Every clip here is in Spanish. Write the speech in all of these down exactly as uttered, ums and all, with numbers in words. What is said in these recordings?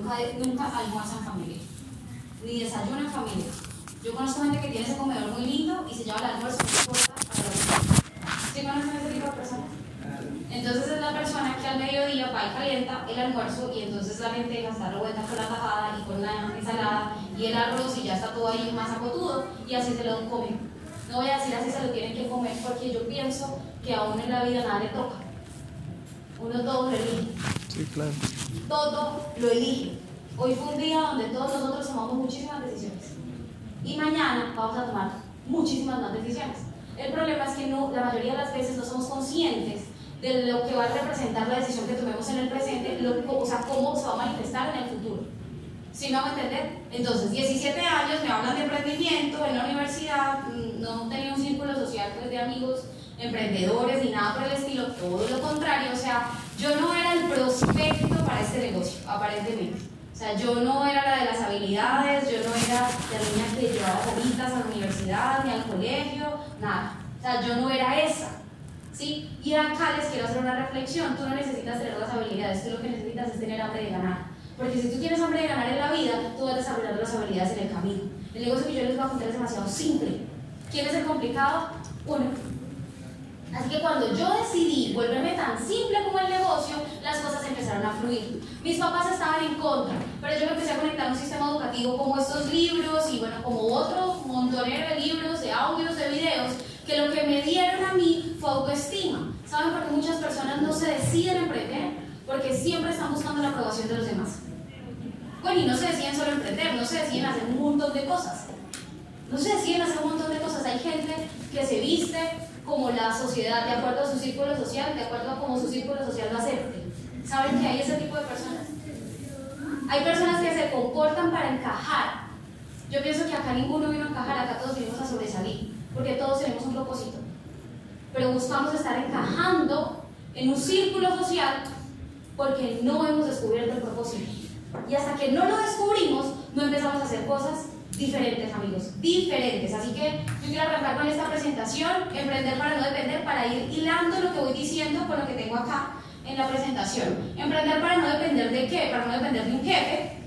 nunca, nunca almuerza en familia, ni desayuna en familia. Yo conozco gente que tiene ese comedor muy lindo y se lleva el almuerzo no importa para la vida. ¿Sí conocen ese tipo de personas? Entonces es la persona que al mediodía va y calienta el almuerzo y entonces la lenteja está revuelta con la tajada y con la ensalada y el arroz y ya está todo ahí más acotudo y así se lo comen. No voy a decir así se lo tienen que comer porque yo pienso que aún en la vida nada le toca. Uno todo lo elige. Sí, claro. Todo lo elige. Hoy fue un día donde todos nosotros tomamos muchísimas decisiones. Y mañana vamos a tomar muchísimas más decisiones. El problema es que no, la mayoría de las veces no somos conscientes de lo que va a representar la decisión que tomemos en el presente, lo, o sea, cómo se va a manifestar en el futuro. ¿Sí me hago entender? Entonces, diecisiete años, me hablan de emprendimiento en la universidad, no tenía un círculo social pues, de amigos emprendedores ni nada por el estilo, todo lo contrario, o sea, yo no era el prospecto para este negocio, aparentemente. O sea, yo no era la de las habilidades, yo no era la niña que llevaba bolitas a la universidad ni al colegio, nada. O sea, yo no era esa. ¿Sí? Y acá les quiero hacer una reflexión. Tú no necesitas tener las habilidades, tú lo que necesitas es tener hambre de ganar. Porque si tú tienes hambre de ganar en la vida, tú vas desarrollando las habilidades en el camino. El negocio que yo les voy a contar es demasiado simple. ¿Quién es el complicado? Uno. Así que cuando yo decidí volverme tan simple como el negocio, las cosas empezaron a fluir. Mis papás estaban en contra, pero yo me empecé a conectar a un sistema educativo como estos libros y bueno, como otro montonero de libros, de audios, de videos, que lo que me dieron a mí fue autoestima. ¿Saben por qué muchas personas no se deciden emprender? Porque siempre están buscando la aprobación de los demás. Bueno, y no se deciden solo emprender, no se deciden hacer un montón de cosas. No se deciden hacer un montón de cosas. Hay gente que se viste como la sociedad, de acuerdo a su círculo social, de acuerdo a cómo su círculo social lo acepte. ¿Saben que hay ese tipo de personas? Hay personas que se comportan para encajar. Yo pienso que acá ninguno vino a encajar, acá todos vinimos a sobresalir, porque todos tenemos un propósito. Pero buscamos estar encajando en un círculo social porque no hemos descubierto el propósito. Y hasta que no lo descubrimos, no empezamos a hacer cosas diferentes, amigos, diferentes. Así que yo quiero arrancar con esta presentación, emprender para no depender, para ir hilando lo que voy diciendo con lo que tengo acá en la presentación. Emprender para no depender de qué, para no depender de un jefe.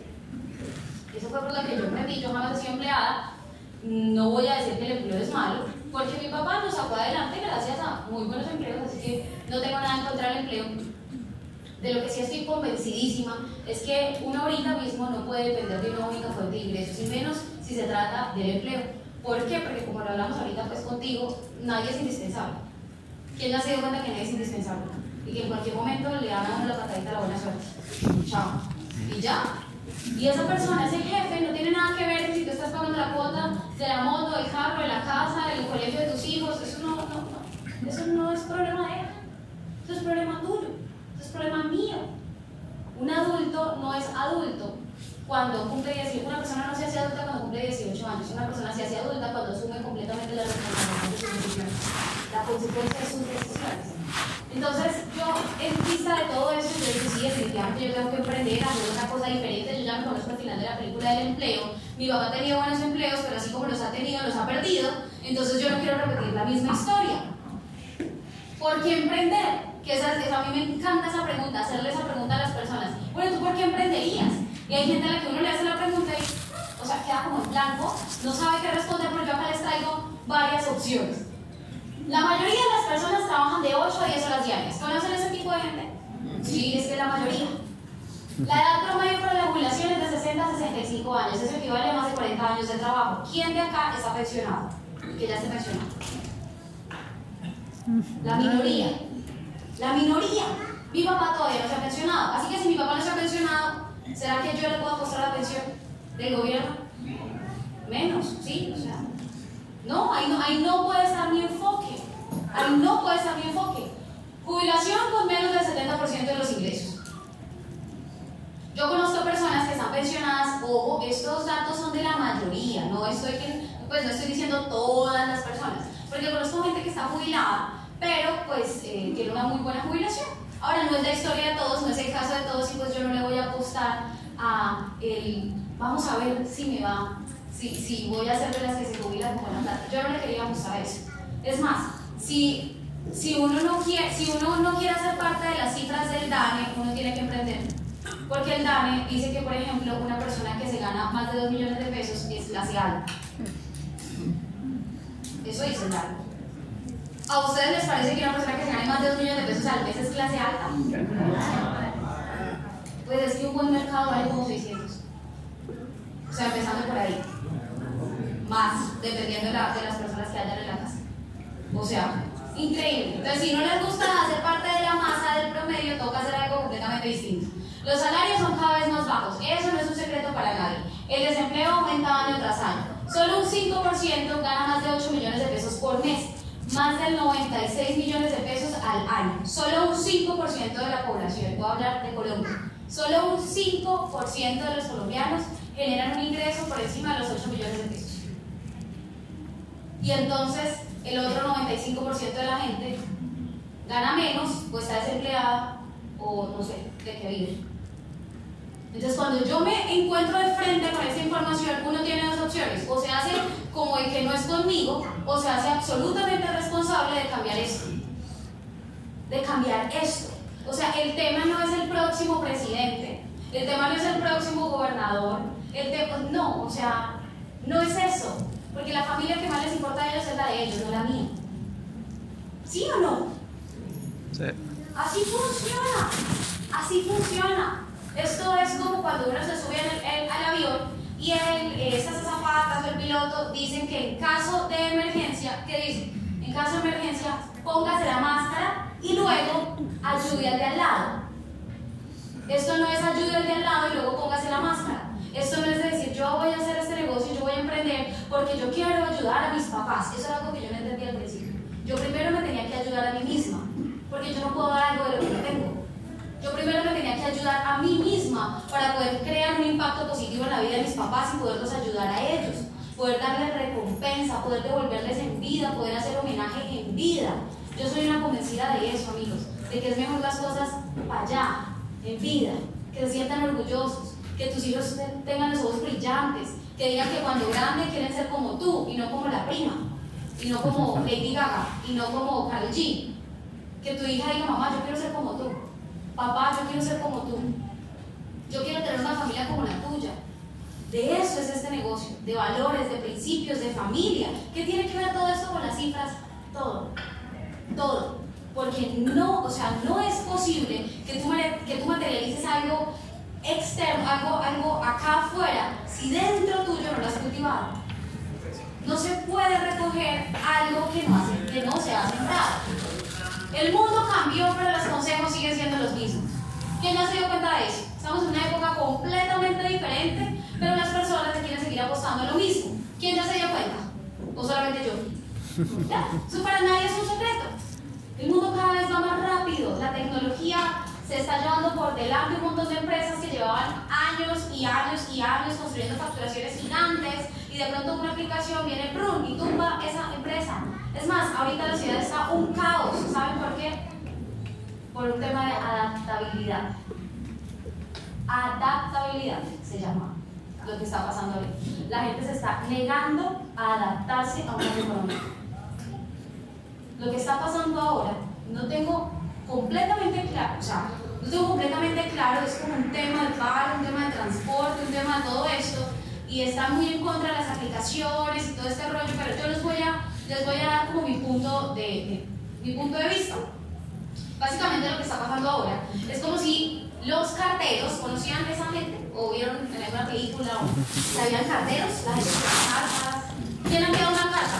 Eso fue por lo que yo emprendí, yo jamás he sido empleada. No voy a decir que el empleo es malo, porque mi papá nos sacó adelante gracias a muy buenos empleos, así que no tengo nada en contra del empleo. De lo que sí estoy convencidísima es que uno ahorita mismo no puede depender de una única fuente de ingresos, y menos si se trata del empleo. ¿Por qué? Porque como lo hablamos ahorita pues contigo, nadie es indispensable. ¿Quién ya se dio cuenta que nadie es indispensable? Y que en cualquier momento le dan a uno la patadita a la buena suerte. Chao. Y ya. Y esa persona, ese jefe, no tiene nada que ver si tú estás pagando la cuota de la moto, del carro, de la casa, del colegio de tus hijos. Eso no, no, no. Eso no es problema de él. Eso es problema tuyo. Eso es problema mío. Un adulto no es adulto cuando cumple dieciocho. Una persona no se hace adulta cuando cumple dieciocho años. Una persona se hace adulta cuando asume completamente la responsabilidad de sus decisiones, la consecuencia de sus decisiones. Entonces, yo, en vista de todo eso, yo dije, sí, definitivamente yo tengo que emprender, hacer una cosa diferente. Yo ya me conozco al final de la película del empleo. Mi papá ha tenido buenos empleos, pero así como los ha tenido, los ha perdido. Entonces, yo no quiero repetir la misma historia. ¿Por qué emprender? Que esa, esa, a mí me encanta esa pregunta, hacerle esa pregunta a las personas. Bueno, ¿tú por qué emprenderías? Y hay gente a la que uno le hace la pregunta y, o sea, queda como en blanco, no sabe qué responder, porque yo acá les traigo varias opciones. La mayoría de las personas trabajan de ocho a diez horas diarias. ¿Conocen ese tipo de gente? Sí, es que la mayoría. La edad promedio para la jubilación es de sesenta a sesenta y cinco años. Eso equivale a más de cuarenta años de trabajo. ¿Quién de acá está pensionado? Que ya esté pensionado. La minoría. La minoría. Mi papá todavía no se ha pensionado. Así que si mi papá no se ha pensionado, ¿será que yo le puedo costar la pensión del gobierno? Menos, ¿sí? O sea, no, ahí no, ahí no puede estar mi enfoque. Ahí no puede estar mi enfoque. Jubilación con menos del setenta por ciento de los ingresos. Yo conozco personas que están pensionadas. Ojo, estos datos son de la mayoría. No estoy, pues, no estoy diciendo todas las personas. Porque conozco gente que está jubilada, pero pues eh, tiene una muy buena jubilación. Ahora, no es la historia de todos, no es el caso de todos, y pues yo no le voy a apostar a el vamos a ver si me va, si, si voy a ser de las que se jubilan con buena plata. Yo no le quería apostar a eso. Es más, si, si, uno no quiere, si uno no quiere ser parte de las cifras del D A N E, uno tiene que emprender. Porque el DANE dice que, por ejemplo, una persona que se gana más de dos millones de pesos es clase alta. Eso dice el DANE. ¿A ustedes les parece que una persona que se gane más de dos millones de pesos al mes es clase alta? Pues es que un buen mercado vale como seiscientos. O sea, empezando por ahí. Más, dependiendo de, la, de las personas que hayan en la casa. O sea, increíble. Entonces, si no les gusta hacer parte de la masa del promedio, toca hacer algo completamente distinto. Los salarios son cada vez más bajos. Eso no es un secreto para nadie. El desempleo aumenta año tras año. Solo un cinco por ciento gana más de ocho millones de pesos por mes. Más del noventa y seis millones de pesos al año. Solo un cinco por ciento de la población. Voy a hablar de Colombia. Solo un cinco por ciento de los colombianos generan un ingreso por encima de los ocho millones de pesos. Y entonces el otro noventa y cinco por ciento de la gente gana menos o está desempleada o no sé de qué vive. Entonces cuando yo me encuentro de frente con esta información, uno tiene dos opciones: o se hace como el que no es conmigo, o se hace absolutamente responsable de cambiar esto. De cambiar esto. O sea, el tema no es el próximo presidente, el tema no es el próximo gobernador, el tema, no, o sea, no es eso. Porque la familia que más les importa a ellos es la de ellos, no la mía. ¿Sí o no? Sí. Así funciona. Así funciona. Esto es como cuando uno se sube en el, el, al avión y el, estas azafatas o el piloto dicen que en caso de emergencia, ¿qué dicen? En caso de emergencia, póngase la máscara y luego ayude al de al lado. Esto no es ayude al de al lado y luego póngase la máscara. Esto no es decir, yo voy a hacer este negocio, yo voy a emprender porque yo quiero ayudar a mis papás. Eso era algo que yo no entendía al principio. Yo primero me tenía que ayudar a mí misma, porque yo no puedo dar algo de lo que no tengo. Yo primero me tenía que ayudar a mí misma para poder crear un impacto positivo en la vida de mis papás y poderlos ayudar a ellos, poder darles recompensa, poder devolverles en vida, poder hacer homenaje en vida. Yo soy una convencida de eso, amigos, de que es mejor las cosas para allá, en vida, que se sientan orgullosos, que tus hijos tengan los ojos brillantes, que digan que cuando grandes quieren ser como tú y no como la prima, y no como Lady Gaga, y no como Karol G. Que tu hija diga, mamá, yo quiero ser como tú, papá, yo quiero ser como tú, yo quiero tener una familia como la tuya. De eso es este negocio, de valores, de principios, de familia. ¿Qué tiene que ver todo esto con las cifras? Todo, todo. Porque no, o sea, no es posible que tú, que tú materialices algo externo, algo, algo acá afuera, si dentro tuyo no lo has cultivado. No se puede recoger algo que no, hace, que no se ha sembrado. El mundo cambió, pero los consejos siguen siendo los mismos. ¿Quién no se dio cuenta de eso? Estamos en una época completamente diferente, pero las personas quieren seguir apostando a lo mismo. ¿Quién ya se dio cuenta? ¿O solamente yo? ¿Ya? Eso para nadie es un secreto. El mundo cada vez va más rápido. La tecnología se está llevando por delante un montón de empresas que llevaban años y años y años construyendo facturaciones gigantes, y de pronto una aplicación viene ¡brum! Y tumba esa empresa. Es más, ahorita la ciudad está un caos. ¿Saben por qué? Por un tema de adaptabilidad. Adaptabilidad se llama lo que está pasando ahorita. La gente se está negando a adaptarse a una economía. Lo que está pasando ahora, no tengo completamente claro, o sea, no tengo completamente claro, es como un tema de paro, un tema de transporte, un tema de todo esto, y están muy en contra de las aplicaciones y todo este rollo, pero yo les voy a, les voy a dar como mi punto de, de, mi punto de vista. Básicamente lo que está pasando ahora es como si los carteros, ¿conocían a esa gente? ¿O vieron en alguna película? O sea, habían carteros, la gente con cartas. ¿Quién ha enviado una carta?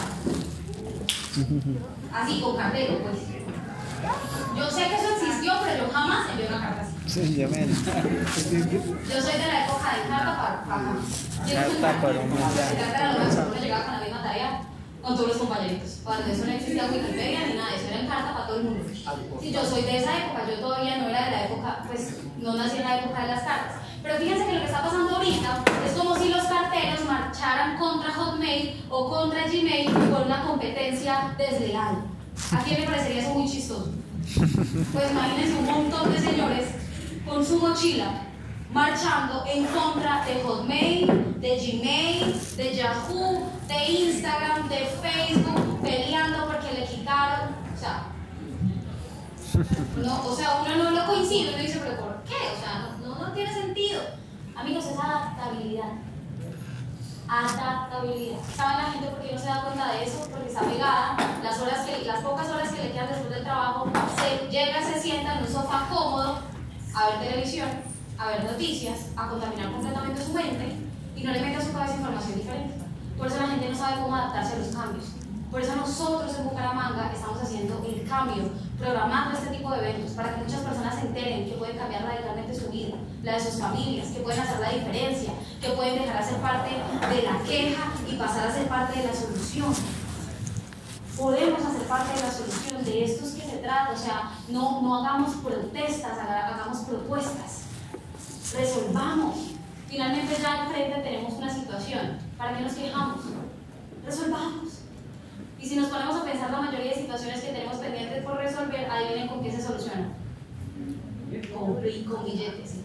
Así, con cartero, pues. Yo sé que eso existió, pero yo jamás envié una carta así. Sí, yo me... Yo soy de la época de carta para, para acá. Carta para un Se trata de lo mismo, uno llegaba con la misma tarea con todos los compañeritos. Cuando eso no existía Wikipedia ni nada, eso era en carta para todo el mundo. Sí, yo soy de esa época, yo todavía no era de la época, pues no nací en la época de las cartas. Pero fíjense que lo que está pasando ahorita es como si los carteros marcharan contra Hotmail o contra Gmail por una competencia desleal. ¿A quién le parecería eso muy chistoso? Pues imagínense un montón de señores con su mochila marchando en contra de Hotmail, de Gmail, de Yahoo, de Instagram, de Facebook, peleando porque le quitaron, o sea, no, o sea, uno no lo coincide, uno dice, pero ¿por qué? O sea, no, no, no, no tiene sentido. Amigos, es adaptabilidad. Adaptabilidad. ¿Saben la gente por qué no se da cuenta de eso? Porque está pegada, las, horas que, las pocas horas que le quedan después del trabajo, se llega, se sienta en un sofá cómodo a ver televisión, a ver noticias, a contaminar completamente su mente y no le mete a su cabeza información diferente. Por eso la gente no sabe cómo adaptarse a los cambios. Por eso nosotros en Bucaramanga estamos haciendo el cambio, programando este tipo de eventos para que muchas personas se enteren que pueden cambiar radicalmente su vida, la de sus familias, que pueden hacer la diferencia, que pueden dejar de ser parte de la queja y pasar a ser parte de la solución. Podemos hacer parte de la solución, de esto es que se trata, o sea, no, no hagamos protestas, hagamos propuestas, resolvamos. Finalmente ya al frente tenemos una situación, ¿para qué nos quejamos? Resolvamos. Y si nos ponemos a pensar la mayoría de situaciones que tenemos pendientes por resolver, adivinen con qué se soluciona. Con, con billetes. Con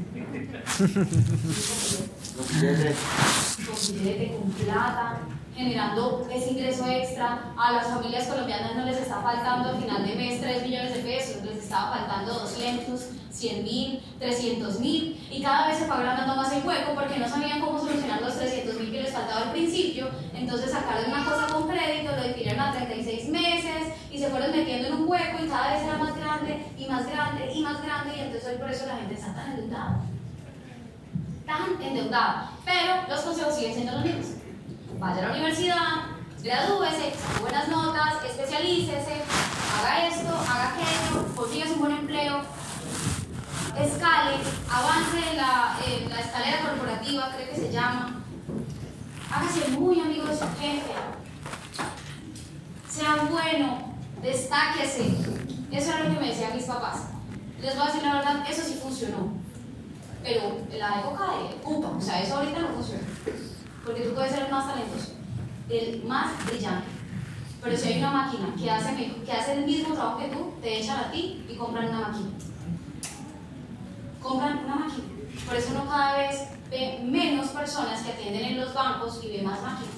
billetes. Con billetes, con plata, generando ese ingreso extra. A las familias colombianas no les está faltando al final de mes tres millones de pesos, les estaba faltando doscientos, cien mil, trescientos mil, y cada vez se fue agrandando más el hueco porque no sabían cómo solucionar los trescientos mil que les faltaba al principio. Entonces sacaron una cosa con crédito, lo difirieron a treinta y seis meses y se fueron metiendo en un hueco y cada vez era más grande y más grande y más grande, y entonces hoy por eso la gente está tan endeudada, tan endeudada. Pero los consejos siguen siendo los mismos: vaya a la universidad, gradúese, saque buenas notas, especialícese, haga esto, haga aquello, consiga un buen empleo, escale, avance en la, en la escalera corporativa, creo que se llama, hágase muy amigo de su jefe, sea bueno, destáquese. Eso era lo que me decían mis papás. Les voy a decir la verdad, eso sí funcionó, pero en la época de Cupa, o sea, eso ahorita no funciona, porque tú puedes ser el más talentoso, el más brillante, pero si hay una máquina que hace, que hace el mismo trabajo que tú, te echan a ti y compran una máquina. Compran una máquina. Por eso uno cada vez ve menos personas que atienden en los bancos y ve más máquinas.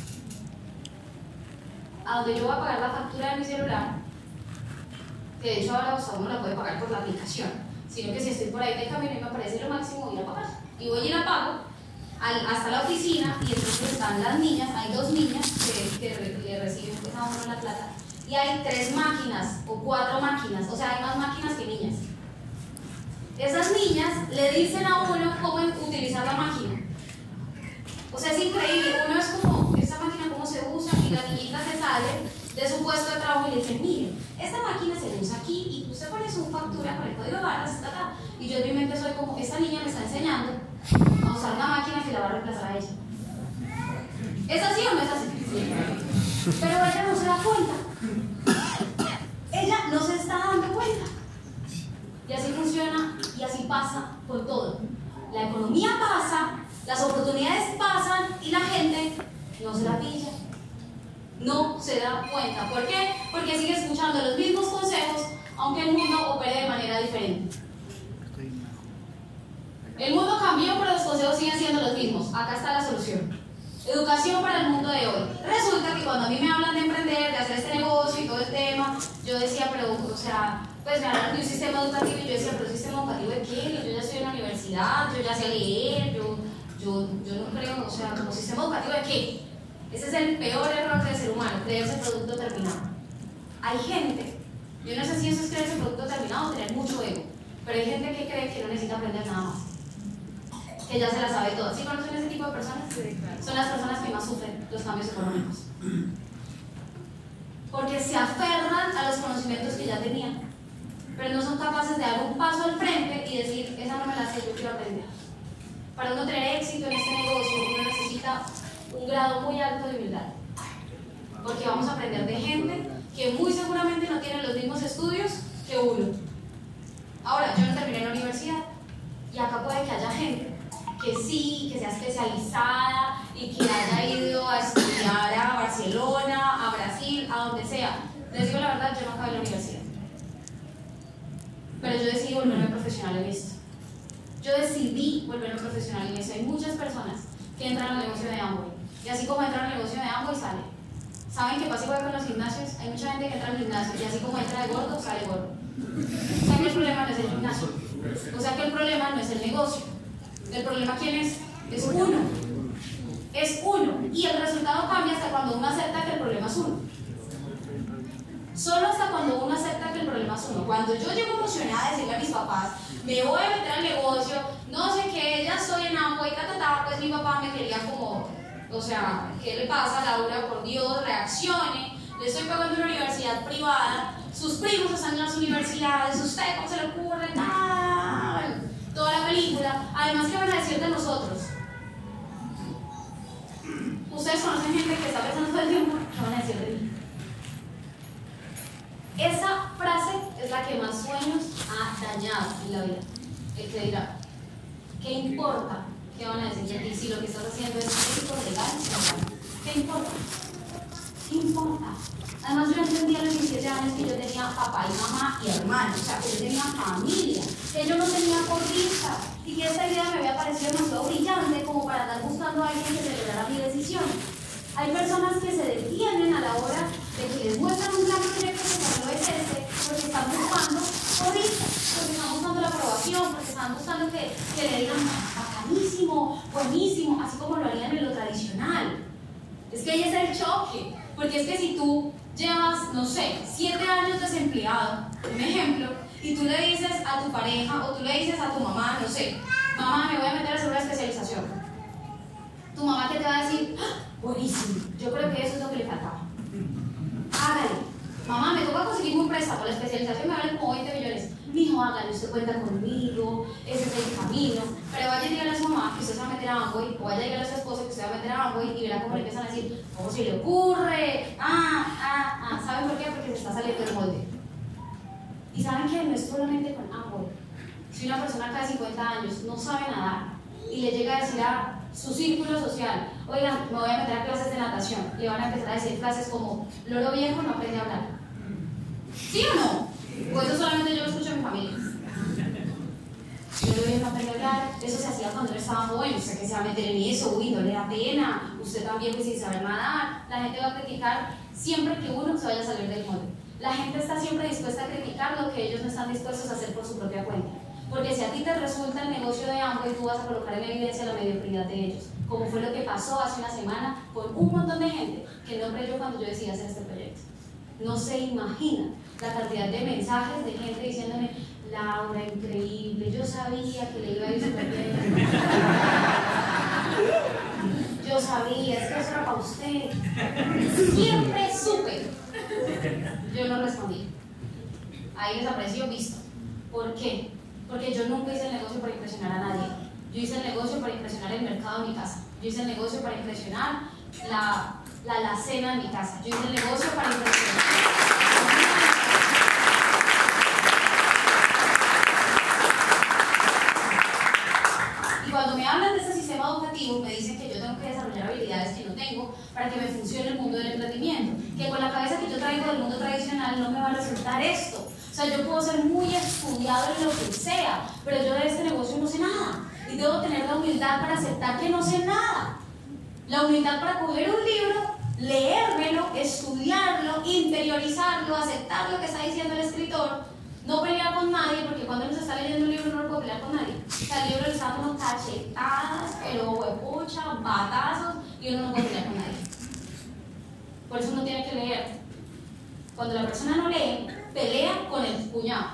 A donde yo voy a pagar la factura de mi celular, que de hecho ahora hasta uno la puede pagar por la aplicación, sino que si estoy por ahí de camino y me parece lo máximo, voy a pagar. Y voy a ir a pago al, hasta la oficina, y entonces están las niñas, hay dos niñas que, que re, le reciben pues, a uno la plata, y hay tres máquinas o cuatro máquinas, o sea, hay más máquinas que niñas. Esas niñas le dicen a uno cómo utilizar la máquina. O sea, es increíble. Uno es como, esta máquina cómo se usa, y la niñita se sale de su puesto de trabajo y le dice: miren, esta máquina se usa aquí y tú se pones su factura con el código de barras, ta, ta. Y yo en mi mente soy como, esta niña me está enseñando a usar una máquina que la va a reemplazar a ella. ¿Es así o no es así? Sí. Pero ella no se da cuenta. Ella no se está dando cuenta. Y así funciona y así pasa con todo. La economía pasa, las oportunidades pasan y la gente no se la pilla, no se da cuenta. ¿Por qué? Porque sigue escuchando los mismos consejos, aunque el mundo opere de manera diferente. El mundo cambió, pero los consejos siguen siendo los mismos. Acá está la solución. Educación para el mundo de hoy. Resulta que cuando a mí me hablan de emprender, de hacer este negocio y todo el tema, yo decía, pero, o sea, pues me hablan de un sistema educativo, y yo decía, pero ¿un sistema educativo de qué? Yo ya estoy en la universidad, yo ya sé leer, yo, yo, yo no creo, o sea, ¿como sistema educativo de qué? Ese es el peor error del ser humano, creerse producto terminado. Hay gente, yo no sé si eso es creerse producto terminado o tener mucho ego, pero hay gente que cree que no necesita aprender nada más, que ya se la sabe todo. ¿Sí conocen ese tipo de personas? Sí, claro. Son las personas que más sufren los cambios económicos, porque se aferran a los conocimientos que ya tenían, pero no son capaces de dar un paso al frente y decir, esa no me la sé, yo quiero aprender. Para uno tener éxito en este negocio, uno necesita un grado muy alto de humildad, porque vamos a aprender de gente que muy seguramente no tiene los mismos estudios que uno. Ahora, yo no terminé la universidad, y acá puede que haya gente que sí, que sea especializada y que haya ido a estudiar a Barcelona, a Brasil, a donde sea. Les digo la verdad, yo no acabé la universidad, pero yo decidí volverme profesional en esto. Yo decidí volverme profesional en esto. Hay muchas personas que entran al negocio de Amway, y así como entran al negocio de Amway, salen. ¿Saben qué pasa igual con los gimnasios? Hay mucha gente que entra al gimnasio y así como entra de gordo, sale gordo. O sea que el problema no es el gimnasio, o sea que el problema no es el negocio, ¿El problema quién es? Es uno. Es uno. Y el resultado cambia hasta cuando uno acepta que el problema es uno. Solo hasta cuando uno acepta que el problema es uno. Cuando yo llego emocionada a decirle a mis papás, me voy a meter al negocio, no sé qué, ya estoy en Amway, ta, ta, ta, pues mi papá me quería como, o sea, ¿qué le pasa a Laura? Por Dios, reaccione, le estoy pagando una universidad privada, sus primos están en las universidades, ¿usted cómo se le ocurre? Ah, bueno, toda la película. Además, ¿qué van a decir de nosotros? Ustedes conocen gente que está pensando todo el tiempo, ¿qué van a decir de mí? Esa frase es la que más sueños ha dañado en la vida. El que dirá, ¿qué importa? ¿Qué van a decir de ti si lo que estás haciendo es ético, legal? ¿Qué importa? ¿Qué importa? Además, yo entendí a los diecisiete años que yo tenía papá y mamá y hermanos, o sea, que yo tenía familia, que yo no tenía porristas y que esta idea me había parecido demasiado brillante como para andar buscando a alguien que celebrara mi decisión. Hay personas que se detienen a la hora de que les muestran un gran proyecto como lo es este, porque están buscando porristas, porque están buscando la aprobación, porque están buscando que, que le digan bacanísimo, buenísimo, así como lo harían en lo tradicional. Es que ahí es el choque, porque es que si tú llevas, no sé, siete años desempleado, un ejemplo, y tú le dices a tu pareja o tú le dices a tu mamá, no sé, mamá, me voy a meter a hacer una especialización. Tu mamá, ¿qué te va a decir? ¡Ah! Buenísimo, yo creo que eso es lo que le faltaba. Hágale. Mamá, me toca conseguir un préstamo, la especialización me vale como veinte millones. Mijo, hágale, usted cuenta conmigo, ese es el camino. Pero vaya a llegar a su mamá que usted se va a meter a Amway, o vaya a llegar a su esposa que usted va a meter a Amway y verá cómo le empiezan a decir, ¿cómo se le ocurre? Ah, ah, ah. ¿Saben por qué? Porque se está saliendo del molde. Y saben que no es solamente con Amway. Si una persona acá de cincuenta años no sabe nadar y le llega a decir a su círculo social, oigan, me voy a meter a clases de natación, le van a empezar a decir frases como, loro viejo no aprende a hablar. ¿Sí o no? Pues eso solamente yo lo escucho en mi familia. Loro viejo no aprende a hablar, eso se hacía cuando él estaba joven, usted que se va a meter en eso, uy, no le da pena, usted también pues sin saber nadar, la gente va a criticar siempre que uno se vaya a salir del molde. La gente está siempre dispuesta a criticar lo que ellos no están dispuestos a hacer por su propia cuenta. Porque si a ti te resulta el negocio de Amway, tú vas a colocar en evidencia la mediocridad de ellos, como fue lo que pasó hace una semana con un montón de gente que no creyó cuando yo decidí hacer este proyecto. No se imaginan la cantidad de mensajes de gente diciéndome, Laura, increíble, yo sabía que le iba a ir súper bien. Yo sabía, es que eso era para usted. Siempre supe. Yo no respondí. Ahí desapareció visto. ¿Por qué? Porque yo nunca hice el negocio para impresionar a nadie. Yo hice el negocio para impresionar el mercado de mi casa. Yo hice el negocio para impresionar la, la alacena de mi casa. Yo hice el negocio para impresionar. Y cuando me hablan de ese sistema educativo, me dicen que yo tengo que desarrollar habilidades que no tengo para que me funcione el mundo del emprendimiento. Que con la cabeza que yo traigo del mundo tradicional no me va a resultar esto. O sea, yo puedo ser muy estudiado en lo que sea, pero yo de este negocio no sé nada. Y debo tener la humildad para aceptar que no sé nada. La humildad para coger un libro, leérmelo, estudiarlo, interiorizarlo, aceptar lo que está diciendo el escritor, no pelear con nadie, porque cuando uno se está leyendo un libro no lo puede pelear con nadie. O sea, el libro le está dando cachetadas, pero huepucha, batazos, y uno no puede pelear con nadie. Por eso uno tiene que leer. Cuando la persona no lee, pelea con el cuñado.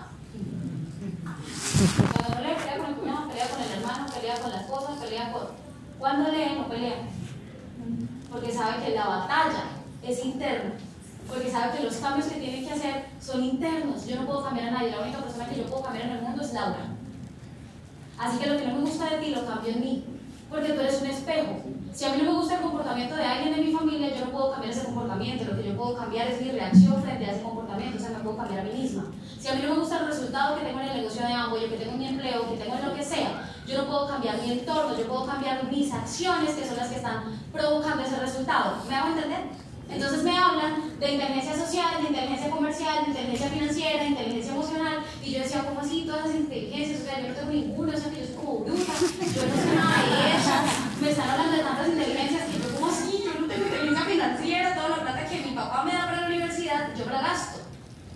Cuando no lee, pelea con el cuñado, pelea con el hermano, pelea con la esposa, pelea con... Cuando lee, no pelea. Porque sabe que la batalla es interna. Porque sabe que los cambios que tiene que hacer son internos. Yo no puedo cambiar a nadie. La única persona que yo puedo cambiar en el mundo es Laura. Así que lo que no me gusta de ti, lo cambio en mí. Porque tú eres un espejo. Si a mí no me gusta el comportamiento de alguien de mi familia, yo no puedo cambiar ese comportamiento. Lo que yo puedo cambiar es mi reacción frente a ese comportamiento. O sea, me puedo cambiar a mí misma. Si a mí no me gusta el resultado que tengo en el negocio de Amway, que tengo en mi empleo, que tengo en lo que sea, yo no puedo cambiar mi entorno, yo puedo cambiar mis acciones, que son las que están provocando ese resultado. ¿Me hago entender? Entonces me hablan de inteligencia social, de inteligencia comercial, de inteligencia financiera, de inteligencia emocional, y yo decía, ¿cómo así todas las inteligencias? O sea, yo no tengo ninguna, o sea, que yo soy como bruta, yo no sé nada de eso, me están hablando de tantas inteligencias que yo, ¿cómo así? Yo no tengo inteligencia financiera, toda la plata que mi papá me da para la universidad, yo me la gasto.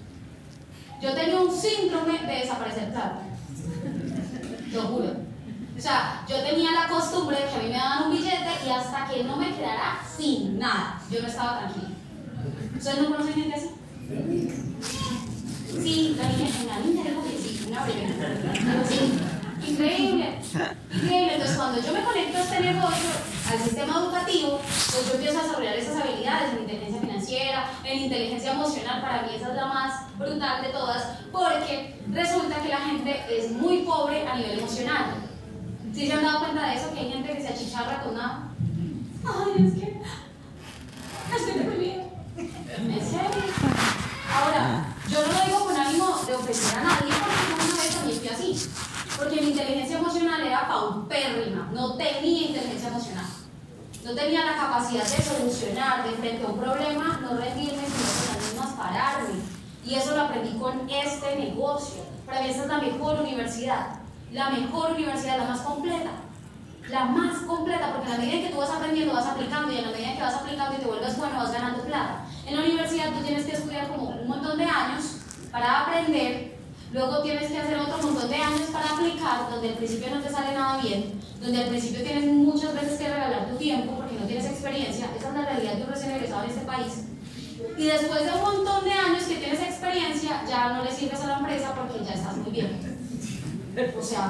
Yo tenía un síndrome de desaparecer plata, lo juro. O sea, yo tenía la costumbre de que a mí me daban un billete y hasta que no me quedara sin nada, yo no estaba tranquila. ¿Ustedes no conocen gente así? Sí, la niña, una niña dijo que sí, una breve. Sí, increíble, increíble. Entonces, cuando yo me conecto a este negocio, al sistema educativo, pues yo empiezo a desarrollar esas habilidades en inteligencia financiera, en inteligencia emocional. Para mí esa es la más brutal de todas, porque resulta que la gente es muy pobre a nivel emocional. ¿Sí se han dado cuenta de eso? Que hay gente que se achicharra con nada. Ay, es que estoy deprimida. ¿En serio? Ahora, yo no lo digo con ánimo de ofender a nadie, porque yo una vez también fui así. Porque mi inteligencia emocional era paupérrima, no tenía inteligencia emocional. No tenía la capacidad de solucionar de frente a un problema, no rendirme, sino con las mismas pararme. Y eso lo aprendí con este negocio. Para mí esta es la mejor universidad. La mejor universidad, la más completa. La más completa, porque en la medida en que tú vas aprendiendo, vas aplicando, y en la medida en que vas aplicando y te vuelves bueno, vas ganando plata. En la universidad tú tienes que estudiar como un montón de años para aprender, luego tienes que hacer otro montón de años para aplicar, donde al principio no te sale nada bien, donde al principio tienes muchas veces que regalar tu tiempo porque no tienes experiencia. Esa es la realidad de un recién egresado en este país. Y después de un montón de años que tienes experiencia, ya no le sirves a la empresa porque ya estás muy bien. O sea,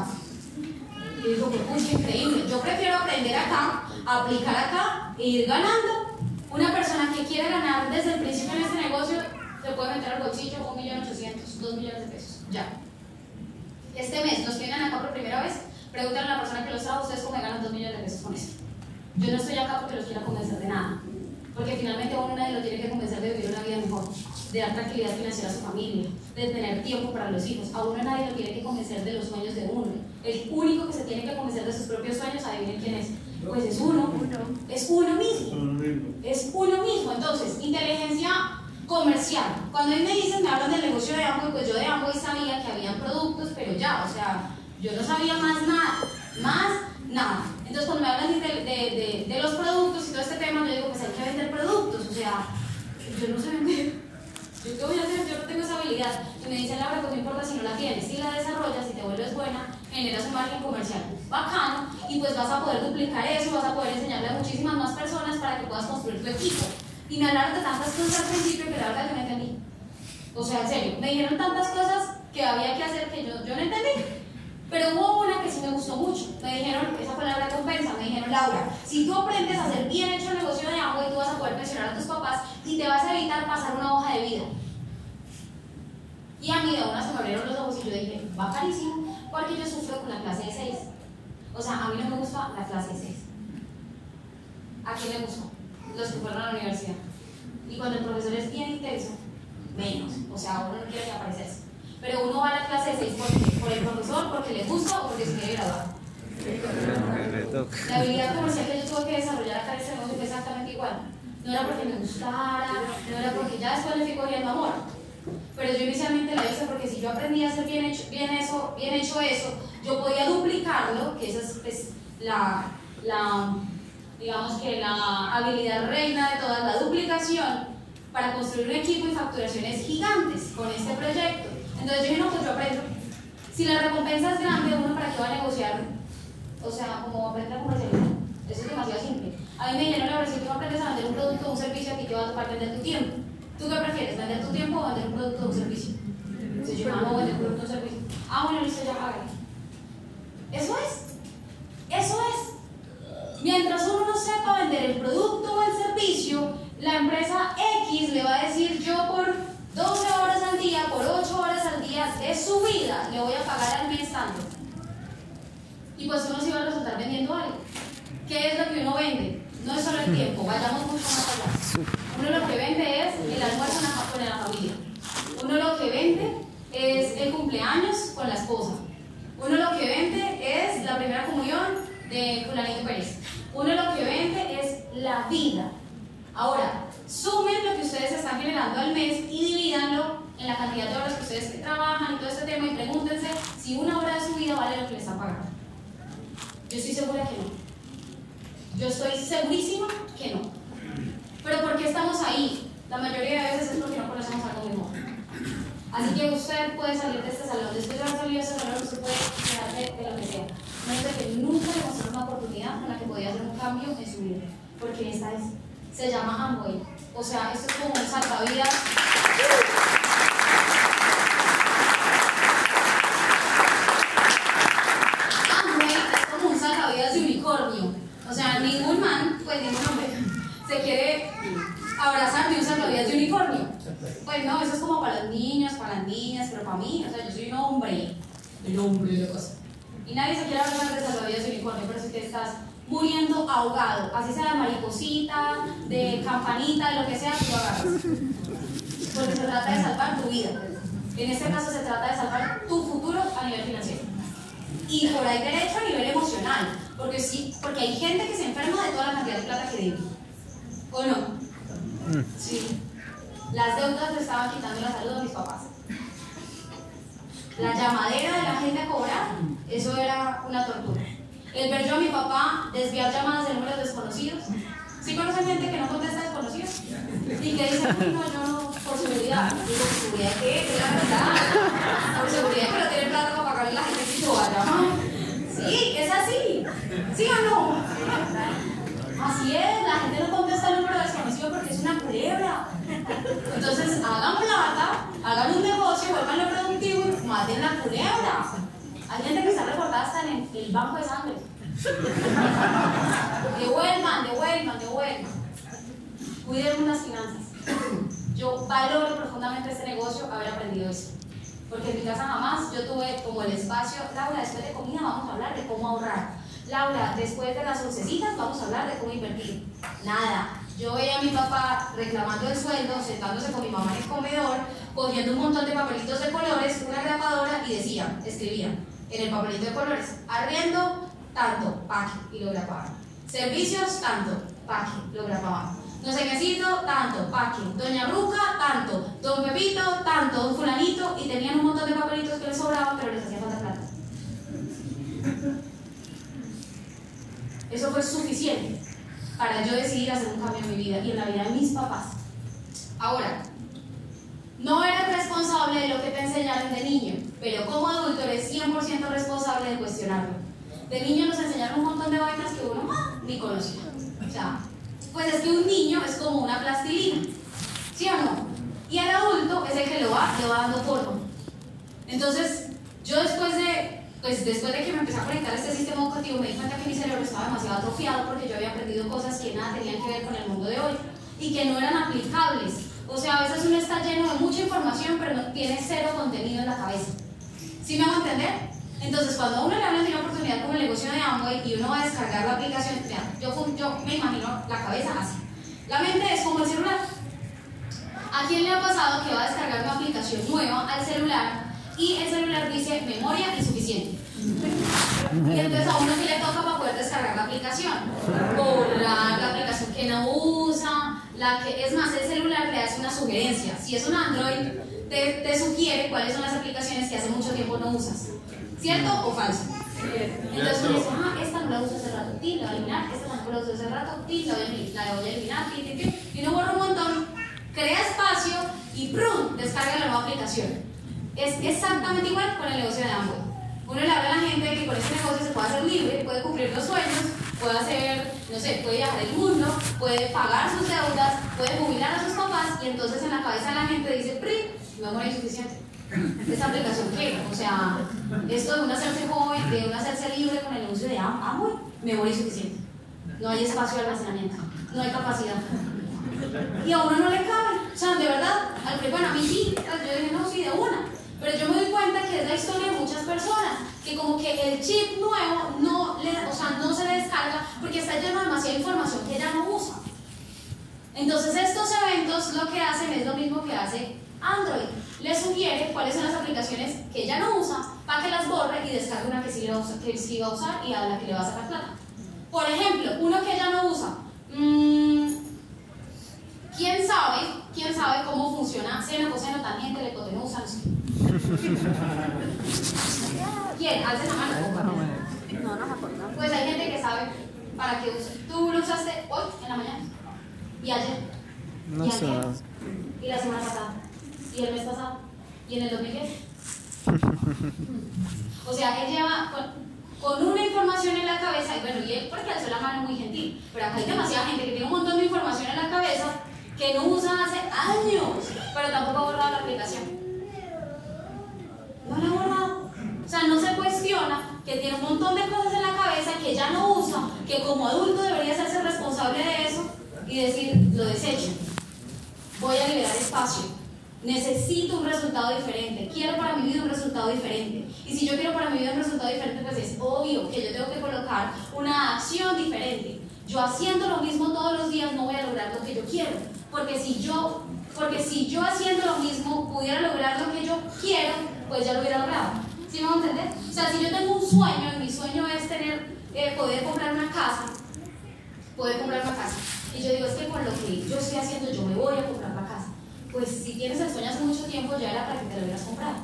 yo digo que es increíble. Yo prefiero aprender acá, aplicar acá e ir ganando. Una persona que quiere ganar desde el principio en este negocio se puede meter al bolsillo un millón ochocientos, dos millones de pesos. Ya. Este mes, los que vienen acá por primera vez, pregúntale a la persona que los trajo, ustedes cómo ganan dos millones de pesos con eso. Yo no estoy acá porque los quiera convencer de nada. Porque finalmente a uno nadie lo tiene que convencer de vivir una vida mejor, de dar tranquilidad financiera a su familia, de tener tiempo para los hijos. A uno nadie lo tiene que convencer de los sueños de uno. El único que se tiene que convencer de sus propios sueños, adivinen quién es. Pues es uno. Es uno mismo. Es uno mismo. Entonces, inteligencia comercial. Cuando a mí me dicen, me hablan del negocio de Amway, pues yo de Amway sabía que habían productos, pero ya, o sea, yo no sabía más nada. Más nada. Entonces, cuando me hablan de, de, de, de los productos y todo este tema, yo digo, pues hay que vender productos. O sea, yo no sé vender. ¿Yo qué voy a hacer? Yo no tengo esa habilidad. Y me dicen, Laura, pues no importa si no la tienes. Si la desarrollas, si te vuelves buena, generas un margen comercial bacano y pues vas a poder duplicar eso, vas a poder enseñarle a muchísimas más personas para que puedas construir tu equipo. Y me hablaron de tantas cosas al principio que la verdad yo no entendí. O sea, en serio, me dijeron tantas cosas que había que hacer que yo, yo no entendí. Pero hubo una que sí me gustó mucho. Me dijeron, esa fue la recompensa, me dijeron, Laura, si tú aprendes a hacer bien hecho el negocio de Amway, tú vas a poder pensionar a tus papás y te vas a evitar pasar una hoja de vida. Y a mí de una se me abrieron los ojos y yo dije, va carísimo, porque yo sufro con la clase de seis. O sea, a mí no me gusta la clase de seis. ¿A quién le gustó? Los que fueron a la universidad. Y cuando el profesor es bien intenso, menos. O sea, uno no quiere ni aparecerse. Pero uno va a la clase de seis porque, por el profesor, porque le gusta o porque se quiere graduar. La habilidad comercial que yo tuve que desarrollar acá en este negocio fue exactamente igual. No era porque me gustara, no era porque ya después le fui cogiendo amor. Pero yo inicialmente la hice porque si yo aprendía a hacer bien hecho, bien eso, bien hecho eso, yo podía duplicarlo, que esa es pues, la, la, digamos que la habilidad reina de todas, la duplicación, para construir un equipo y facturaciones gigantes con este proyecto. Entonces yo dije, no, pues yo aprendo. Si la recompensa es grande, ¿uno para qué va a negociar? O sea, como aprender a comercializar. Eso es demasiado simple. A mí me dijeron, Laura, si tú no aprendes a vender un producto o un servicio, a ti te va a tocar vender tu tiempo. ¿Tú qué prefieres, vender tu tiempo o vender un producto o un servicio? Si yo amo vender un producto o un servicio. Ah, bueno, listo, ya pagué. Eso es. Eso es. Mientras uno no sepa vender el producto o el servicio, la empresa X le va a decir, yo por doce horas al día, por ocho horas al día de su vida, le voy a pagar al mes tanto. Y pues uno sí va a resultar vendiendo algo. ¿Qué es lo que uno vende? No es solo el tiempo, vayamos mucho más allá. Uno lo que vende es el almuerzo con la familia. Uno lo que vende es el cumpleaños con la esposa. Uno lo que vende es la primera comunión de fulanito Pérez. Uno lo que vende es la vida. Ahora, sumen lo que ustedes están generando al mes y divídanlo en la cantidad de horas que ustedes trabajan y todo este tema y pregúntense si una hora de su vida vale lo que le están pagando. Yo estoy segura que no. Yo estoy segurísima que no. Pero ¿por qué estamos ahí? La mayoría de veces es porque no conocemos algo mejor. Así que usted puede salir de este salón. Después de haber salido de este salón, usted puede quedarse de lo que sea. un hombre que nunca le mostró una oportunidad con la que podía hacer un cambio en su vida, porque esta es, se llama Amway. O sea, esto es como un salvavidas. Amway es como un salvavidas de unicornio. O sea, ningún man, pues ningún hombre, se quiere abrazar de un salvavidas de unicornio. Pues no, eso es como para los niños, para las niñas, pero para mí, o sea, yo soy un hombre, el hombre de la cosa. Y nadie se quiere abrazar de salvavidas de unicornio, pero si te estás muriendo ahogado, así sea de mariposita, de campanita, de lo que sea, tú lo agarras. Porque se trata de salvar tu vida. En este caso se trata de salvar tu futuro a nivel financiero. Y por ahí derecho a nivel emocional. Porque, sí, porque hay gente que se enferma de toda la cantidad de plata que debe. ¿O no? Sí. Las deudas le estaban quitando la salud a mis papás. La llamadera de la gente a cobrar, eso era una tortura. El ver yo a mi papá desviar llamadas de números desconocidos. ¿Sí conocen gente que no contesta desconocidos? Y que dice, uy, no, yo no, por seguridad. Digo, ¿por seguridad qué? ¿Qué es la verdad? Por seguridad que no tiene plata para pagarle a la gente que se va a llamar. Sí, es así. ¿Sí o no? Así es, la gente no contesta el número desconocido porque es una culebra. Entonces, hagan plata, hagan un negocio, vuelvan productivo y maten la culebra. Hay gente que está reportada hasta en el banco de sangre. Devuelvan, devuelvan, devuelvan. Cuiden las finanzas. Yo valoro profundamente este negocio, haber aprendido eso. Porque en mi casa jamás yo tuve como el espacio, Laura, después de comida vamos a hablar de cómo ahorrar. Laura, después de las oncecitas vamos a hablar de cómo invertir. Nada. Yo veía a mi papá reclamando el sueldo, sentándose con mi mamá en el comedor, cogiendo un montón de papelitos de colores, una grapadora y decía, escribía en el papelito de colores, arriendo tanto, paque, y lo grababan. Servicios, tanto, paque, lo grababan. No sé quécito, tanto, paque. Doña Ruca, tanto. Don Pepito, tanto. Don Fulanito, y tenían un montón de papelitos que les sobraban, pero les hacía falta plata. Eso fue suficiente para yo decidir hacer un cambio en mi vida y en la vida de mis papás. Ahora, no eres responsable de lo que te enseñaron de niño, pero como adulto eres cien por ciento responsable de cuestionarlo. De niño nos enseñaron un montón de vainas que uno ah, ni conocía. O sea, pues es que un niño es como una plastilina, ¿sí o no? Y el adulto es el que lo va, le va dando forma. Entonces, yo después de, pues después de que me empecé a conectar a este sistema educativo, me di cuenta que mi cerebro estaba demasiado atrofiado porque yo había aprendido cosas que nada tenían que ver con el mundo de hoy y que no eran aplicables. O sea, a veces uno está lleno de mucha información, pero no tiene cero contenido en la cabeza. ¿Sí me hago entender? Entonces, cuando a uno le hablan de una oportunidad como el negocio de Amway y uno va a descargar la aplicación, mira, yo, yo me imagino la cabeza así. La mente es como el celular. ¿A quién le ha pasado que va a descargar una aplicación nueva al celular y el celular dice memoria insuficiente? Y entonces a uno sí le toca para poder descargar la aplicación. Borrar la aplicación que no usa, la que es más, el celular le hace una sugerencia. Si es un Android, te, te sugiere cuáles son las aplicaciones que hace mucho tiempo no usas. ¿Cierto o falso? Entonces uno dice, ah, esta no la uso hace rato, ti, la voy a eliminar, esta tampoco la uso hace rato, ti, la voy a eliminar, la voy a eliminar, ti, ti, ti. Y uno borra un montón, crea espacio y ¡prum! Descarga la nueva aplicación. Es exactamente igual con el negocio de Amway. Uno le habla a la gente que con este negocio se puede hacer libre, puede cumplir los sueños, puede hacer, no sé, puede viajar el mundo, puede pagar sus deudas, puede jubilar a sus papás y entonces en la cabeza de la gente dice, ¡pri! Memoria insuficiente. ¿Esta aplicación qué? O sea, esto de un hacerse joven, de un hacerse libre con el negocio de Amway, memoria insuficiente. No hay espacio de almacenamiento, no hay capacidad. Y a uno no le cabe. O sea, de verdad, bueno, a mí sí, yo dije, no, sí, de una. Pero yo me doy cuenta que es la historia de muchas personas, que como que el chip nuevo no, le, o sea, no se le descarga porque está lleno de demasiada información que ella no usa. Entonces estos eventos lo que hacen es lo mismo que hace Android. Le sugiere cuáles son las aplicaciones que ella no usa para que las borre y descargue una que sí, va a usar, que sí va a usar y a la que le va a sacar plata. Por ejemplo, uno que ella no usa. Mmm, ¿Quién sabe? ¿Quién sabe cómo funciona seno, coseno, tangente, la hipotenusa? No sé. ¿Quién? Alce la mano. No, no me acuerdo. Pues hay gente que sabe para qué usa. ¿Tú lo usaste hoy en la mañana? ¿Y ayer? No ¿Y sé. ayer? ¿Y la semana pasada? ¿Y el mes pasado? ¿Y en el dos mil diez? O sea, él lleva... con una información en la cabeza, y bueno, y él porque alzó la mano muy gentil, pero acá hay demasiada gente que tiene un montón de información en la cabeza que no usa hace años, pero tampoco ha borrado la aplicación. No la ha borrado. O sea, no se cuestiona que tiene un montón de cosas en la cabeza que ya no usa, que como adulto debería hacerse responsable de eso y decir, lo desecho. Voy a liberar espacio. Necesito un resultado diferente. Quiero para mi vida un resultado diferente. Y si yo quiero para mi vida un resultado diferente, pues es obvio que yo tengo que colocar una acción diferente. Yo haciendo lo mismo todos los días no voy a lograr lo que yo quiero. Porque si yo, porque si yo haciendo lo mismo pudiera lograr lo que yo quiero, pues ya lo hubiera logrado. ¿Sí me van a entender? O sea, si yo tengo un sueño, mi sueño es tener, eh, poder comprar una casa, poder comprar una casa. Y yo digo, es que con lo que yo estoy haciendo, yo me voy a comprar la casa. Pues si tienes el sueño hace mucho tiempo, ya era para que te lo hubieras comprado.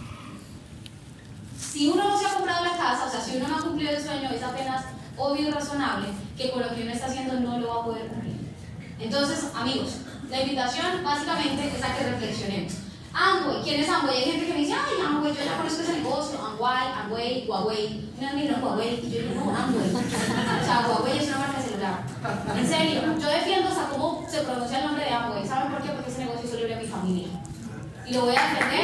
Si uno no se ha comprado la casa, o sea, si uno no ha cumplido el sueño, es apenas obvio y razonable que con lo que uno está haciendo no lo va a poder cumplir. Entonces, amigos, la invitación básicamente es a que reflexionemos. Amway, ¿quién es Amway? Hay gente que me dice, ay, Amway, yo ya conozco ese negocio, Amway, Amway, Huawei. Mira, mira, Huawei, y yo digo, no, Amway. O sea, Huawei es una marca celular. En serio, yo defiendo hasta cómo se pronuncia el nombre de Amway. ¿Saben por qué? Porque ese negocio es libre a mi familia. Y lo voy a defender.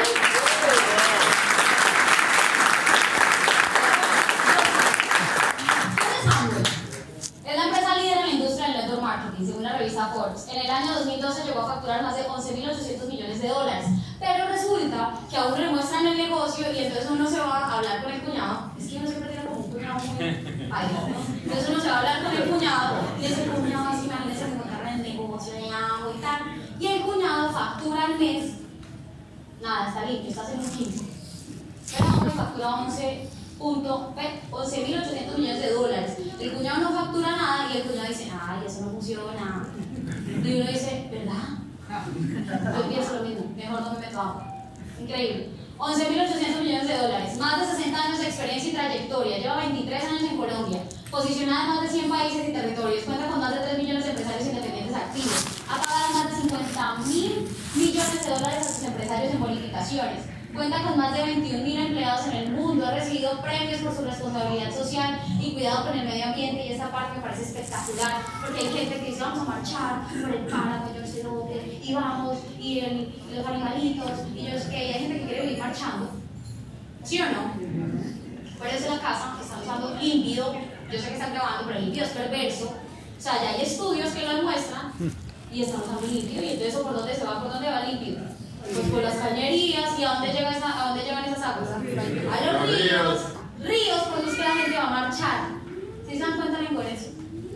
Es la empresa líder en la industria del network marketing, según la revista Forbes. En el año dos mil doce llegó a facturar más de once mil ochocientos millones de dólares. Pero resulta que a uno le muestran el negocio y entonces uno se va a hablar con el cuñado. Es que uno siempre tiene como un cuñado muy... Ay, no. Entonces uno se va a hablar con el cuñado y ese cuñado, así, imagínense como carga en el negocio de agua y tal. Y el cuñado factura al mes, nada, está limpio, está haciendo un quince. Pero uno factura once mil ochocientos millones de dólares. El cuñado no factura nada y el cuñado dice, ay, eso no funciona. Y uno dice, ¿verdad? Yo pienso lo mismo, mejor no me meto agua. Increíble. once mil ochocientos millones de dólares, más de sesenta años de experiencia y trayectoria, lleva veintitrés años en Colombia, posicionada en más de cien países y territorios, cuenta con más de tres millones de empresarios independientes activos, ha pagado más de cincuenta mil millones de dólares a sus empresarios en bonificaciones, cuenta con más de veintiún mil empleados en el mundo, ha recibido premios por su responsabilidad social y cuidado con el medio ambiente, y esta parte me parece espectacular, porque hay gente que dice, vamos a marchar por el páramo, yo no sé dónde, y vamos, y, el, y los animalitos, y yo sé que hay gente que quiere vivir marchando, ¿sí o no? Por eso la casa está usando límpido, yo sé que están grabando, pero límpido es perverso, o sea, ya hay estudios que lo demuestran, y están usando límpido, y entonces ¿por dónde se va? ¿Por dónde va límpido? Pues por las cañerías. ¿Y a dónde, llega esa, a dónde llegan esas aguas? A los ríos. Ríos por los que la gente va a marchar. ¿Sí se dan cuenta la incoherencia?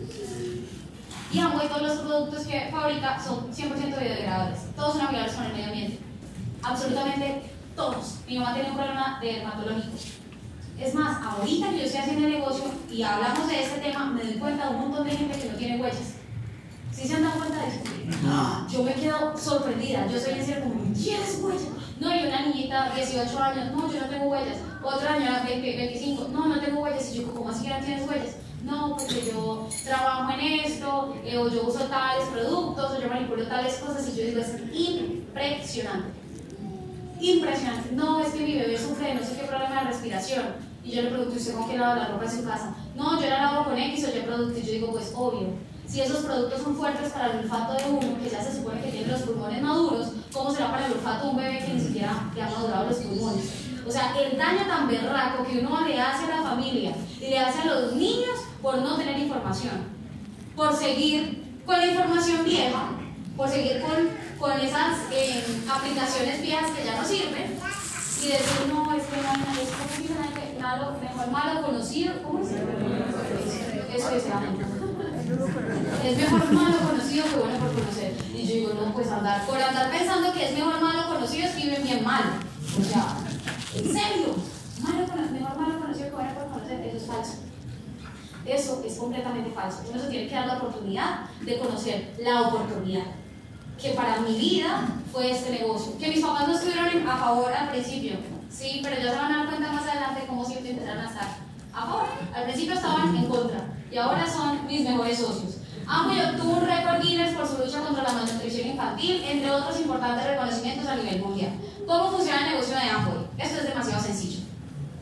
Y Amway, todos los productos que fabrica son cien por ciento biodegradables. Todos son amigables con el medio ambiente. Absolutamente todos. Mi mamá tiene un problema dermatológico. Es más, ahorita que yo estoy haciendo el negocio y hablamos de este tema, me doy cuenta de un montón de gente que no tiene huellas. ¿Sí se han dado cuenta de eso? No. Yo me quedo sorprendida. Yo soy en serio como, ¿tienes huellas? No, y una niñita, dieciocho años, no, yo no tengo huellas. Otra señora, veinticinco, no, no tengo huellas. Y yo, ¿cómo así que no tienes huellas? No, porque yo trabajo en esto, eh, o yo uso tales productos, o yo manipulo tales cosas. Y yo digo, es impresionante. Impresionante. No, es que mi bebé sufre de no sé qué problema de respiración. Y yo le pregunto, ¿usted con qué lava la ropa en su casa? No, yo la lavo con X o Y producto. Y yo digo, pues obvio. Si esos productos son fuertes para el olfato de uno, que ya se supone que tiene los pulmones maduros, ¿cómo será para el olfato de un bebé que ni siquiera le han madurado los pulmones? O sea, el daño tan berraco que uno le hace a la familia y le hace a los niños por no tener información, por seguir con la información vieja, por seguir con, con esas eh, aplicaciones viejas que ya no sirven, y decir, no, es que no, es que malo, mejor malo conocido, ¿cómo es? Eso es la mente. Es mejor malo conocido que bueno por conocer. Y yo digo, no, pues andar, por andar pensando que es mejor malo conocido, escriben bien mal. O sea, en serio, malo, mejor malo conocido que bueno por conocer, eso es falso. Eso es completamente falso. Uno se tiene que dar la oportunidad de conocer la oportunidad. Que para mi vida fue este negocio. Que mis papás no estuvieron a favor al principio, sí, pero ya se van a dar cuenta más adelante cómo siempre empezaron a estar a favor. Al principio estaban en contra y ahora son mis mejores socios. Amway obtuvo un récord Guinness por su lucha contra la malnutrición infantil, entre otros importantes reconocimientos a nivel mundial. ¿Cómo funciona el negocio de Amway? Esto es demasiado sencillo.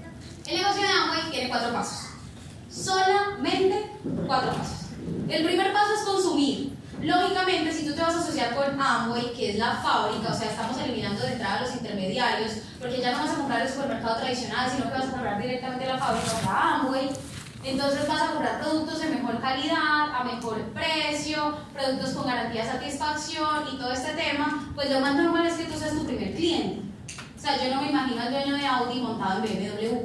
El negocio de Amway tiene cuatro pasos. Solamente cuatro pasos. El primer paso es consumir. Lógicamente, si tú te vas a asociar con Amway, que es la fábrica, o sea, estamos eliminando de entrada los intermediarios, porque ya no vas a comprar el supermercado tradicional, sino que vas a comprar directamente la fábrica, o sea, Amway. Entonces vas a comprar productos de mejor calidad, a mejor precio, productos con garantía de satisfacción y todo este tema. Pues lo más normal es que tú seas tu primer cliente. O sea, yo no me imagino al dueño de Audi montado en B M W,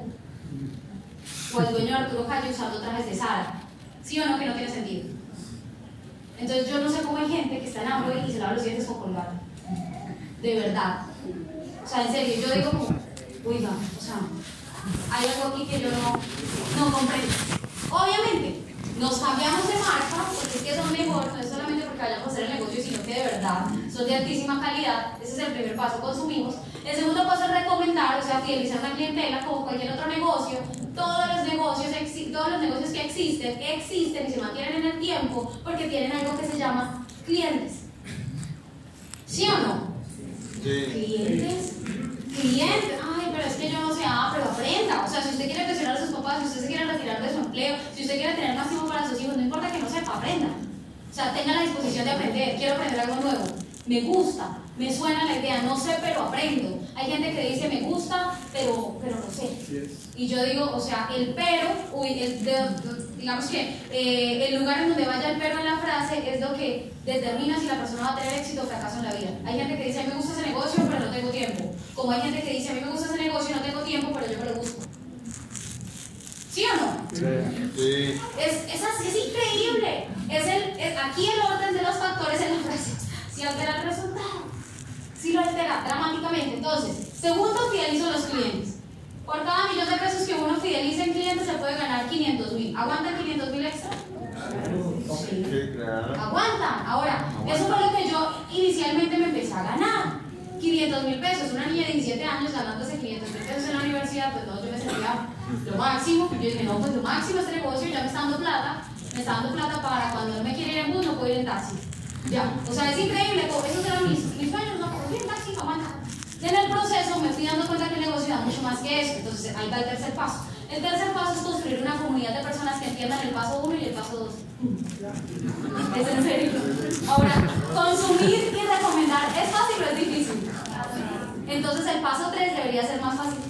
o el dueño de Arturo Calle usando trajes de Zara. ¿Sí o no? Que no tiene sentido. Entonces yo no sé cómo hay gente que está en Amway y se lava los dientes con Colgate. De verdad. O sea, en serio, yo digo como, oiga, o sea, hay algo aquí que yo no, no comprendo. Obviamente, nos cambiamos de marca porque es que son mejor, no es solamente porque vayamos a hacer el negocio, sino que de verdad son de altísima calidad. Ese es el primer paso, consumimos. El segundo paso es recomendar, o sea, fidelizar una clientela como cualquier otro negocio. Todos los negocios, todos los negocios que existen, existen y se mantienen en el tiempo porque tienen algo que se llama clientes. ¿Sí o no? Sí. ¿Clientes? Clientes. Ay, pero es que yo no sé, ah, pero aprenda. O sea, si usted quiere presionar a sus papás, si usted se quiere retirar de su empleo, si usted quiere tener más tiempo para sus hijos, no importa que no sepa, aprenda. O sea, tenga la disposición de aprender. Quiero aprender algo nuevo. Me gusta, me suena la idea, no sé, pero aprendo. Hay gente que dice, me gusta, pero, pero no sé. Y yo digo, o sea, el pero, uy, el de, digamos que eh, el lugar en donde vaya el pero en la frase es lo que determina si la persona va a tener éxito o fracaso en la vida. Hay gente que dice, a mí me gusta ese negocio, pero no tengo tiempo. Como hay gente que dice, a mí me gusta ese negocio, no tengo tiempo, pero yo me lo busco. ¿Sí o no? Sí. Sí. Es, es, así, es increíble. Es el, es, aquí el orden de los factores en la frase. Si altera el resultado, si lo altera dramáticamente. Entonces, segundo, fidelizo a los clientes. Por cada millón de pesos que uno fideliza en clientes se puede ganar quinientos mil. ¿Aguantan quinientos mil extra? Sí. Sí, claro. Aguantan. Ahora, eso fue lo que yo inicialmente me empecé a ganar. quinientos mil pesos. Una niña de diecisiete años ganándose quinientos mil pesos en la universidad, pues no, yo me sentía lo máximo. Yo dije, no, pues lo máximo este negocio ya me está dando plata. Me está dando plata para cuando no me quiere ir en bus, no puedo ir en taxi. Ya, o sea, es increíble, esos eran mis, mis sueños, no puedo ir en taxi, aguanta. En el proceso me fui dando cuenta que el negocio da mucho más que eso, entonces ahí va el tercer paso. El tercer paso es construir una comunidad de personas que entiendan el paso uno y el paso dos. Es en serio. Ahora, consumir y recomendar, ¿es fácil o es difícil? Entonces el paso tres debería ser más fácil.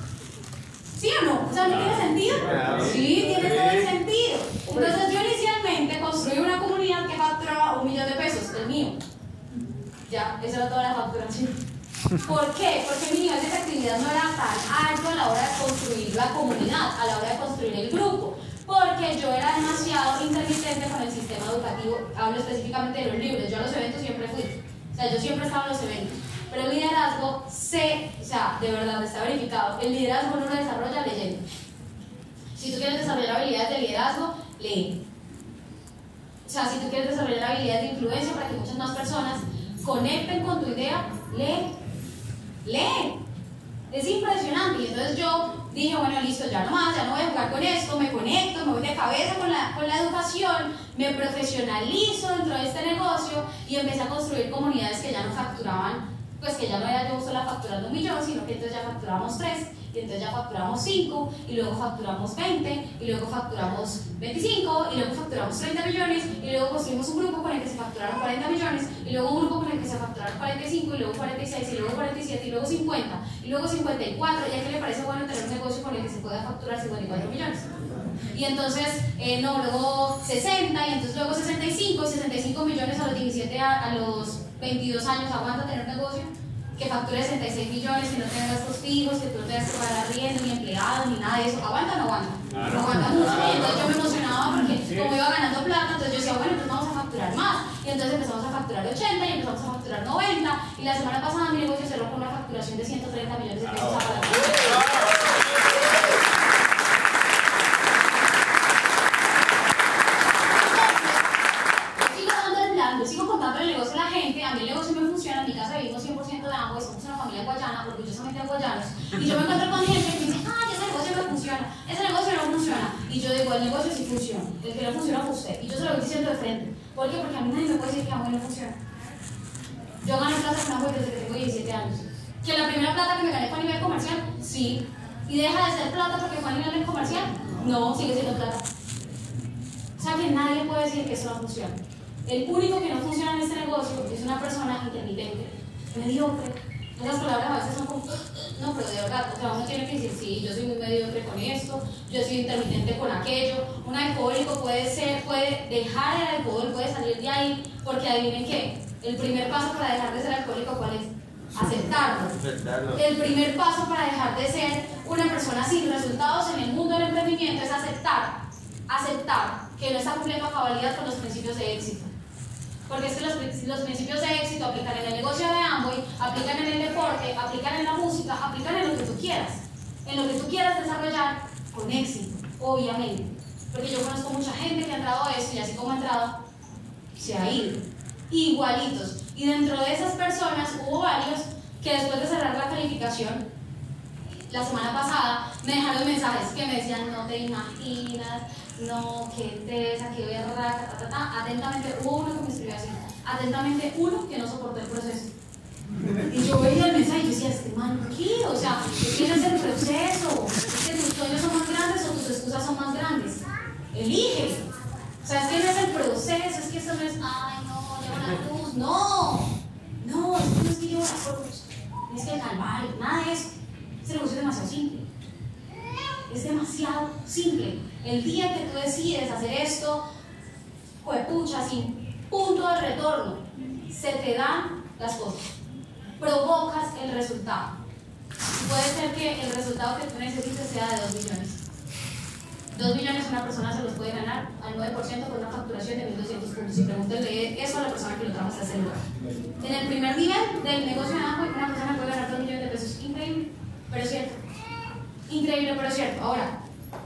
¿Sí o no? O sea, ¿no tiene sentido? Sí, tiene todo el sentido. Entonces yo inicialmente construí una comunidad que facturaba un millón de pesos, el mío. Ya, esa era toda la facturación. ¿Por qué? Porque mi nivel de efectividad no era tan alto a la hora de construir la comunidad, a la hora de construir el grupo. Porque yo era demasiado intermitente con el sistema educativo. Hablo específicamente de los libros. Yo a los eventos siempre fui. O sea, yo siempre estaba en los eventos. Pero el liderazgo, se, o sea, de verdad está verificado. El liderazgo no lo desarrolla leyendo. Si tú quieres desarrollar habilidades de liderazgo, lee. O sea, si tú quieres desarrollar habilidades de influencia para que muchas más personas conecten con tu idea, lee. Lee. Es impresionante. Y entonces yo dije, bueno, listo, ya no más, ya no voy a jugar con esto, me conecto, me voy de cabeza con la, con la educación, me profesionalizo dentro de este negocio y empecé a construir comunidades que ya no facturaban, pues que ya no era yo sola facturando un millón, sino que entonces ya facturábamos tres, y entonces ya facturamos cinco, y luego facturamos veinte, y luego facturamos veinticinco, y luego facturamos treinta millones, y luego construimos un grupo con el que se facturaron cuarenta millones, y luego un grupo con el que se facturaron cuarenta y cinco, y luego cuarenta y seis, y luego cuarenta y siete, y luego cincuenta, y luego cincuenta y cuatro, ya que le parece bueno tener un negocio con el que se pueda facturar cincuenta y cuatro millones. Y entonces, eh, no, luego sesenta, y entonces luego sesenta y cinco, y sesenta y cinco millones a los diecisiete, a, a los veintidós años. ¿Aguanta tener un negocio que facture sesenta y seis millones, que no tenga gastos fijos, que tú no tengas que pagar arriendo, ni empleados, ni nada de eso? ¿Aguanta o no aguanta? Claro. No aguanta mucho. Y entonces yo me emocionaba porque sí, como iba ganando plata, entonces yo decía, bueno, entonces vamos a facturar más. Y entonces empezamos a facturar ochenta y empezamos a facturar noventa. Y la semana pasada mi negocio cerró con una facturación de ciento treinta millones de pesos a la sigo contando el negocio a la gente. A mí el negocio me funciona, en mi casa vivimos cien por ciento de Amway, somos una familia guayana, orgullosamente guayanos, y yo me encuentro con gente que me dice, ay, ese negocio no funciona, ese negocio no funciona, y yo digo, el negocio sí funciona, el que no funciona fue usted, y yo se lo voy diciendo de frente. ¿Por qué? Porque a mí nadie me puede decir que Amway no funciona. Yo gané plata con Amway desde que tengo diecisiete años. ¿Que la primera plata que me gané fue a nivel comercial? Sí. ¿Y deja de ser plata porque fue a nivel comercial? No, sigue siendo plata. O sea que nadie puede decir que eso no funciona. El único que no funciona en este negocio es una persona intermitente, mediocre. Esas palabras a veces son como, no, pero de verdad, o sea, uno tiene que decir, sí, yo soy muy mediocre con esto, yo soy intermitente con aquello. Un alcohólico puede ser, puede dejar el alcohol, puede salir de ahí, porque adivinen qué, el primer paso para dejar de ser alcohólico, ¿cuál es? Aceptarlo. Aceptarlo. El primer paso para dejar de ser una persona sin resultados en el mundo del emprendimiento es aceptar, aceptar que no está cumpliendo a cabalidad con los principios de éxito. Porque es que los, los principios de éxito aplican en el negocio de Amway, aplican en el deporte, aplican en la música, aplican en lo que tú quieras. En lo que tú quieras desarrollar con éxito, obviamente. Porque yo conozco mucha gente que ha entrado a eso y así como ha entrado, se ha ido. Igualitos. Y dentro de esas personas hubo varios que después de cerrar la calificación, la semana pasada, me dejaron mensajes que me decían, no te imaginas, no, qué tesa, qué berraca, ta, ta, ta. Atentamente, hubo uno que me escribió así, atentamente uno que no soportó el proceso. Y yo veía el mensaje y yo decía, este man, ¿qué? O sea, ¿qué es el proceso? ¿Es que tus sueños son más grandes o tus excusas son más grandes? Elige. O sea, es que no es el proceso, es que eso no es, ay, no, llevo la cruz, no. No, es que no es que llevo la cruz, es que el calvario, nada de eso. Este negocio es demasiado simple. Es demasiado simple. El día que tú decides hacer esto, juepucha, sin punto de retorno, se te dan las cosas. Provocas el resultado. Y puede ser que el resultado que tú necesites sea de dos millones. dos millones una persona se los puede ganar al nueve por ciento con una facturación de mil doscientos puntos. Y pregúntenle eso a la persona que lo trabaja hasta ese lugar. En el primer nivel del negocio de Amway, una persona puede ganar dos millones de pesos. Increíble, pero es cierto. Increíble, pero es cierto. Ahora,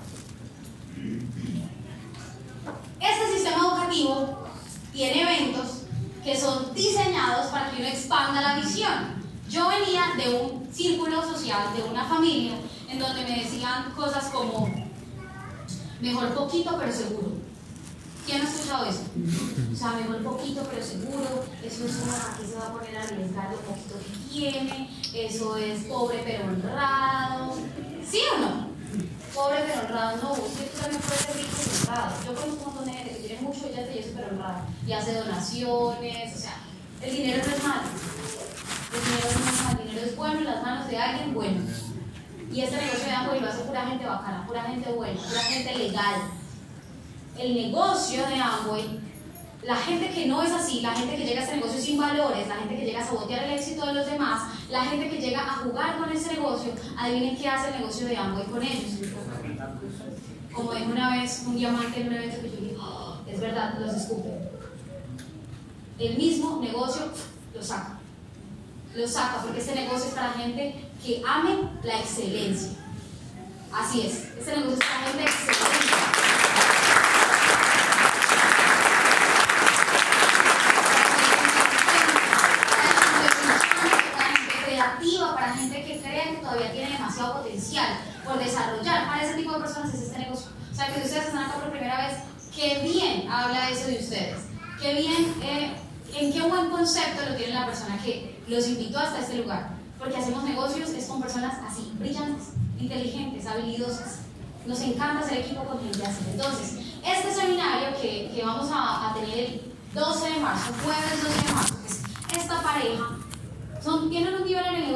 este sistema educativo tiene eventos que son diseñados para que uno expanda la visión. Yo venía de un círculo social, de una familia, en donde me decían cosas como mejor poquito pero seguro. ¿Quién ha escuchado eso? O sea, mejor poquito pero seguro, eso es uno para qué se va a poner a arriesgar lo poquito que tiene, eso es pobre pero honrado. ¿Sí o no? Pobre pero honrado, no, usted también puede ser rico pero honrado. Yo conozco un montón de gente que tiene mucho billete y es súper honrado y hace donaciones, o sea, el dinero no es malo. El dinero no es malo, el dinero es bueno en las manos de alguien bueno. Y este negocio de Amway lo hace pura gente bacana, pura gente buena, pura gente legal. El negocio de Amway, la gente que no es así, la gente que llega a este negocio sin valores, la gente que llega a sabotear el éxito de los demás, la gente que llega a jugar con ese negocio, adivinen qué hace el negocio de Amway con ellos. Como dijo una vez un diamante en un evento que yo dije, oh, es verdad, los escupe. El mismo negocio lo saca. Lo saca porque este negocio es para gente que ame la excelencia. Así es, este negocio es para gente excelente. Para gente que cree que todavía tiene demasiado potencial por desarrollar. Para ese tipo de personas es este negocio. O sea, que si ustedes están acá por primera vez, qué bien habla eso de ustedes. Qué bien, eh, en qué buen concepto lo tiene la persona que los invitó hasta este lugar. Porque hacemos negocios es con personas así, brillantes, inteligentes, habilidosas. Nos encanta hacer equipo con gente así. Entonces, este seminario que, que vamos a, a tener el doce de marzo, jueves doce de marzo, es esta pareja, son, tienen un nivel en el negocio